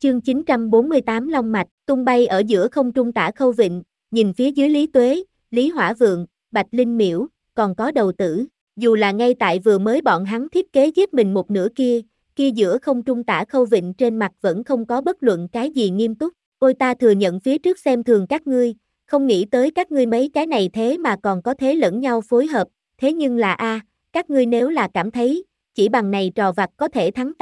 Chương 948 Long mạch, tung bay ở giữa không trung Tả Khâu Vịnh, nhìn phía dưới Lý Tuế, Lý Hỏa Vượng, Bạch Linh Miễu, còn có Đầu Tử. Dù là ngay tại vừa mới bọn hắn thiết kế giết mình một nửa kia giữa không trung Tả Khâu Vịnh trên mặt vẫn không có bất luận cái gì nghiêm túc. Ôi ta thừa nhận phía trước xem thường các ngươi, không nghĩ tới các ngươi mấy cái này thế mà còn có thế lẫn nhau phối hợp, thế nhưng là các ngươi nếu là cảm thấy, chỉ bằng này trò vặt có thể thắng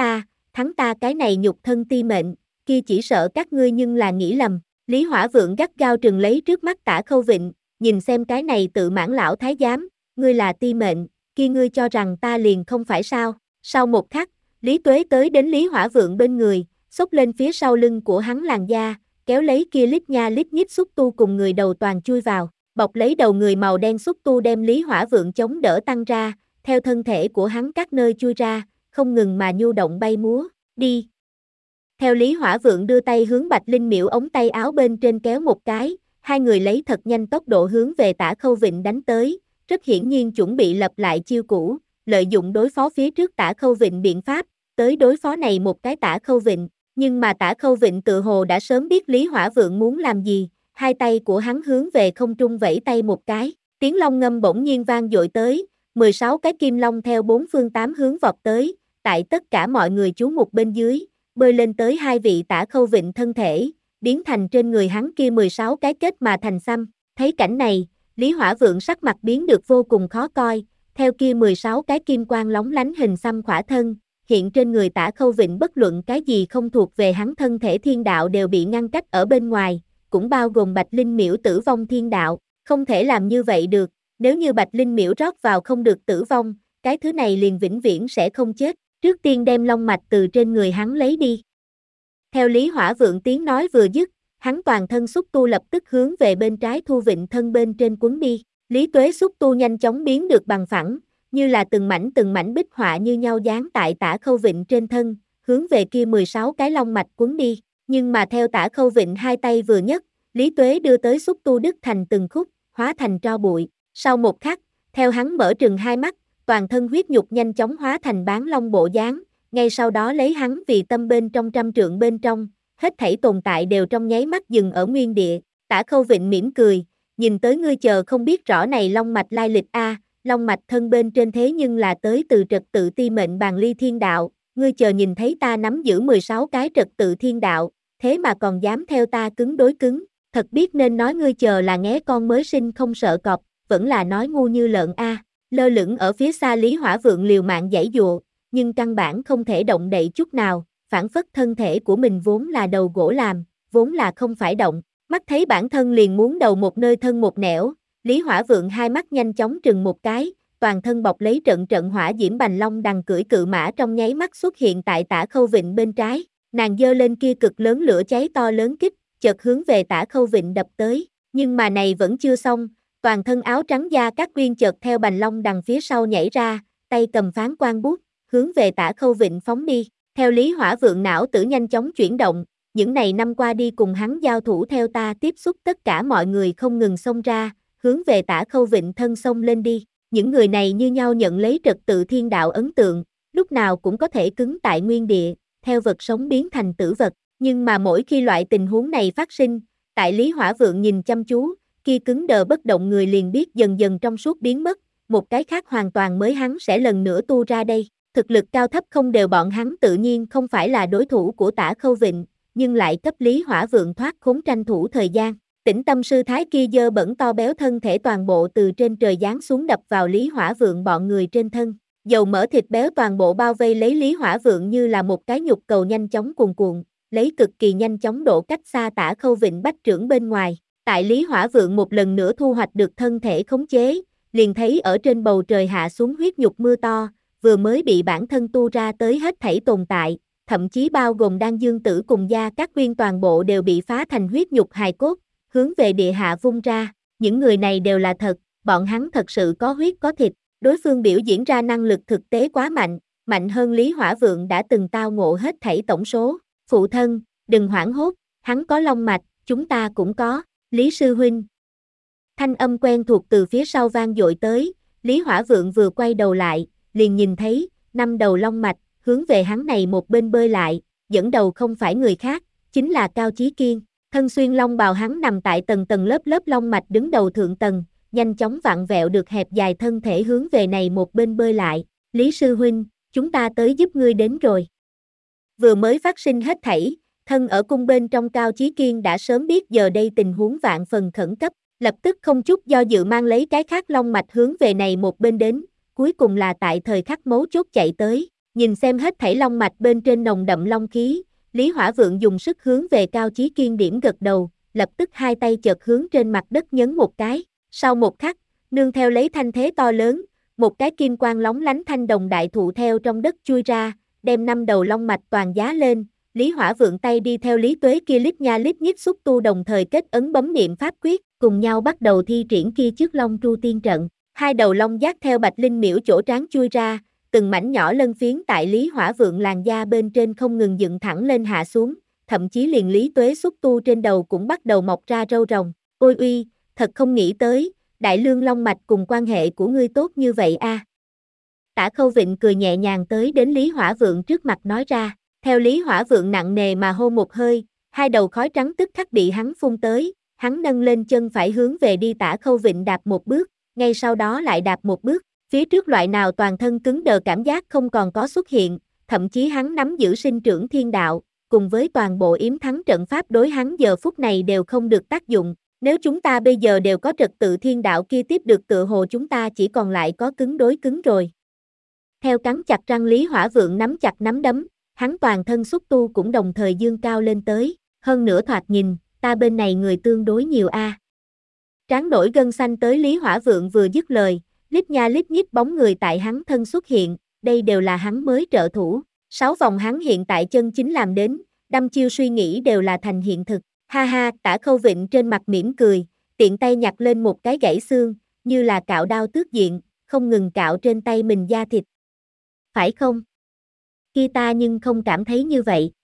ta cái này nhục thân ti mệnh, kia chỉ sợ các ngươi nhưng là nghĩ lầm. Lý Hỏa Vượng gắt gao trừng lấy trước mắt Tả Khâu Vịnh, nhìn xem cái này tự mãn lão thái giám, ngươi là ti mệnh, kia ngươi cho rằng ta liền không phải sao? Sau một khắc, Lý Tuế tới đến Lý Hỏa Vượng bên người, xốc lên phía sau lưng của hắn làn da, kéo lấy kia lít nha lít nhít xúc tu cùng người đầu toàn chui vào, bọc lấy đầu người màu đen xúc tu đem Lý Hỏa Vượng chống đỡ tăng ra, theo thân thể của hắn các nơi chui ra, không ngừng mà nhu động bay múa, đi. Theo Lý Hỏa Vượng đưa tay hướng Bạch Linh Miễu ống tay áo bên trên kéo một cái, hai người lấy thật nhanh tốc độ hướng về Tả Khâu Vịnh đánh tới, rất hiển nhiên chuẩn bị lập lại chiêu cũ, lợi dụng đối phó phía trước Tả Khâu Vịnh biện pháp, tới đối phó này một cái Tả Khâu Vịnh, nhưng mà Tả Khâu Vịnh tự hồ đã sớm biết Lý Hỏa Vượng muốn làm gì, hai tay của hắn hướng về không trung vẫy tay một cái, tiếng long ngâm bỗng nhiên vang dội tới, 16 cái kim long theo bốn phương tám hướng vọt tới, tại tất cả mọi người chú mục bên dưới, bơi lên tới hai vị Tả Khâu Vịnh thân thể, biến thành trên người hắn kia 16 cái kết mà thành xăm. Thấy cảnh này, Lý Hỏa Vượng sắc mặt biến được vô cùng khó coi, theo kia 16 cái kim quang lóng lánh hình xăm khỏa thân, hiện trên người Tả Khâu Vịnh bất luận cái gì không thuộc về hắn thân thể thiên đạo đều bị ngăn cách ở bên ngoài, cũng bao gồm Bạch Linh Miễu tử vong thiên đạo, không thể làm như vậy được, nếu như Bạch Linh Miễu rót vào không được tử vong, cái thứ này liền vĩnh viễn sẽ không chết, trước tiên đem long mạch từ trên người hắn lấy đi. Theo Lý Hỏa Vượng tiếng nói vừa dứt, hắn toàn thân xúc tu lập tức hướng về bên trái Thu Vịnh thân bên trên quấn đi, Lý Tuế xúc tu nhanh chóng biến được bằng phẳng, như là từng mảnh bích họa như nhau dán tại Tả Khâu Vịnh trên thân, hướng về kia 16 cái long mạch quấn đi, nhưng mà theo Tả Khâu Vịnh hai tay vừa nhấc, Lý Tuế đưa tới xúc tu đứt thành từng khúc, hóa thành tro bụi, sau một khắc, theo hắn mở trừng hai mắt, toàn thân huyết nhục nhanh chóng hóa thành bán long bộ dáng, ngay sau đó lấy hắn vì tâm bên trong trăm trượng bên trong, hết thảy tồn tại đều trong nháy mắt dừng ở nguyên địa, Tả Khâu Vịnh mỉm cười, nhìn tới ngươi chờ không biết rõ này long mạch lai lịch long mạch thân bên trên thế nhưng là tới từ trật tự ti mệnh bàn ly thiên đạo, ngươi chờ nhìn thấy ta nắm giữ 16 cái trật tự thiên đạo, thế mà còn dám theo ta cứng đối cứng, thật biết nên nói ngươi chờ là nghé con mới sinh không sợ cọp, vẫn là nói ngu như lợn lơ lửng ở phía xa Lý Hỏa Vượng liều mạng giãy giụa, nhưng căn bản không thể động đậy chút nào, phản phất thân thể của mình vốn là đầu gỗ làm, vốn là không phải động, mắt thấy bản thân liền muốn đầu một nơi thân một nẻo, Lý Hỏa Vượng hai mắt nhanh chóng trừng một cái, toàn thân bọc lấy trận hỏa diễm bành long đằng cưỡi cự mã trong nháy mắt xuất hiện tại Tả Khâu Vịnh bên trái, nàng giơ lên kia cực lớn lửa cháy to lớn kích, chợt hướng về Tả Khâu Vịnh đập tới, nhưng mà này vẫn chưa xong, toàn thân áo trắng da các quyên chợt theo bành long đằng phía sau nhảy ra, tay cầm phán quan bút, hướng về Tả Khâu Vịnh phóng đi, theo Lý Hỏa Vượng não tử nhanh chóng chuyển động, những này năm qua đi cùng hắn giao thủ theo ta tiếp xúc tất cả mọi người không ngừng xông ra, hướng về Tả Khâu Vịnh thân xông lên đi, những người này như nhau nhận lấy trật tự thiên đạo ấn tượng, lúc nào cũng có thể cứng tại nguyên địa, theo vật sống biến thành tử vật, nhưng mà mỗi khi loại tình huống này phát sinh, tại Lý Hỏa Vượng nhìn chăm chú, kia cứng đờ bất động người liền biết dần dần trong suốt biến mất, một cái khác hoàn toàn mới hắn sẽ lần nữa tu ra đây, thực lực cao thấp không đều bọn hắn tự nhiên không phải là đối thủ của Tả Khâu Vịnh, nhưng lại cấp Lý Hỏa Vượng thoát khốn tranh thủ thời gian. Tĩnh Tâm sư thái kia dơ bẩn to béo thân thể toàn bộ từ trên trời giáng xuống đập vào Lý Hỏa Vượng bọn người trên thân, dầu mỡ thịt béo toàn bộ bao vây lấy Lý Hỏa Vượng như là một cái nhục cầu nhanh chóng cuồn cuộn, lấy cực kỳ nhanh chóng độ cách xa Tả Khâu Vịnh bách trưởng bên ngoài. Tại Lý Hỏa Vượng một lần nữa thu hoạch được thân thể khống chế, liền thấy ở trên bầu trời hạ xuống huyết nhục mưa to, vừa mới bị bản thân tu ra tới hết thảy tồn tại, thậm chí bao gồm Đan Dương Tử cùng gia các quyên toàn bộ đều bị phá thành huyết nhục hài cốt, hướng về địa hạ vung ra, những người này đều là thật, bọn hắn thật sự có huyết có thịt, đối phương biểu diễn ra năng lực thực tế quá mạnh, mạnh hơn Lý Hỏa Vượng đã từng tao ngộ hết thảy tổng số, phụ thân, đừng hoảng hốt, hắn có long mạch, chúng ta cũng có, Lý sư huynh. Thanh âm quen thuộc từ phía sau vang dội tới, Lý Hỏa Vượng vừa quay đầu lại, liền nhìn thấy, 5 đầu long mạch, hướng về hắn này một bên bơi lại, dẫn đầu không phải người khác, chính là Cao Chí Kiên. Thân xuyên long bào hắn nằm tại tầng tầng lớp lớp long mạch đứng đầu thượng tầng, nhanh chóng vặn vẹo được hẹp dài thân thể hướng về này một bên bơi lại. Lý sư huynh, chúng ta tới giúp ngươi đến rồi. Vừa mới phát sinh hết thảy, thân ở cung bên trong Cao Chí Kiên đã sớm biết giờ đây tình huống vạn phần khẩn cấp, lập tức không chút do dự mang lấy cái khác long mạch hướng về này một bên đến, cuối cùng là tại thời khắc mấu chốt chạy tới, nhìn xem hết thảy long mạch bên trên nồng đậm long khí, Lý Hỏa Vượng dùng sức hướng về Cao Chí Kiên điểm gật đầu, lập tức hai tay chợt hướng trên mặt đất nhấn một cái, sau một khắc, nương theo lấy thanh thế to lớn, một cái kim quang lóng lánh thanh đồng đại thụ theo trong đất chui ra, đem 5 đầu long mạch toàn giá lên, Lý Hỏa Vượng tay đi theo Lý Tuế kia lít nha lít nhít xúc tu đồng thời kết ấn bấm niệm pháp quyết, cùng nhau bắt đầu thi triển kia trước long tru tiên trận, hai đầu long giác theo Bạch Linh Miễu chỗ trán chui ra, từng mảnh nhỏ lân phiến tại Lý Hỏa Vượng làn da bên trên không ngừng dựng thẳng lên hạ xuống, thậm chí liền Lý Tuế xúc tu trên đầu cũng bắt đầu mọc ra râu rồng, ôi uy, thật không nghĩ tới, Đại Lương Long Mạch cùng quan hệ của ngươi tốt như vậy a. Tả Khâu Vịnh cười nhẹ nhàng tới đến Lý Hỏa Vượng trước mặt nói ra, theo Lý Hỏa Vượng nặng nề mà hô một hơi, hai đầu khói trắng tức khắc bị hắn phun tới, hắn nâng lên chân phải hướng về đi Tả Khâu Vịnh đạp một bước, ngay sau đó lại đạp một bước, phía trước loại nào toàn thân cứng đờ cảm giác không còn có xuất hiện, thậm chí hắn nắm giữ sinh trưởng thiên đạo, cùng với toàn bộ yếm thắng trận pháp đối hắn giờ phút này đều không được tác dụng. Nếu chúng ta bây giờ đều có trật tự thiên đạo kia tiếp được tựa hồ chúng ta chỉ còn lại có cứng đối cứng rồi. Theo cắn chặt răng Lý Hỏa Vượng nắm chặt nắm đấm, hắn toàn thân xúc tu cũng đồng thời dương cao lên tới, hơn nữa thoạt nhìn, ta bên này người tương đối nhiều a. Trán nổi gân xanh tới Lý Hỏa Vượng vừa dứt lời, lít nha lít nhít bóng người tại hắn thân xuất hiện, đây đều là hắn mới trợ thủ, 6 vòng hắn hiện tại chân chính làm đến, đăm chiêu suy nghĩ đều là thành hiện thực. Ha ha, Tả Khâu Vịnh trên mặt mỉm cười, tiện tay nhặt lên một cái gãy xương, như là cạo đao tước diện, không ngừng cạo trên tay mình da thịt. Phải không? Kia ta nhưng không cảm thấy như vậy,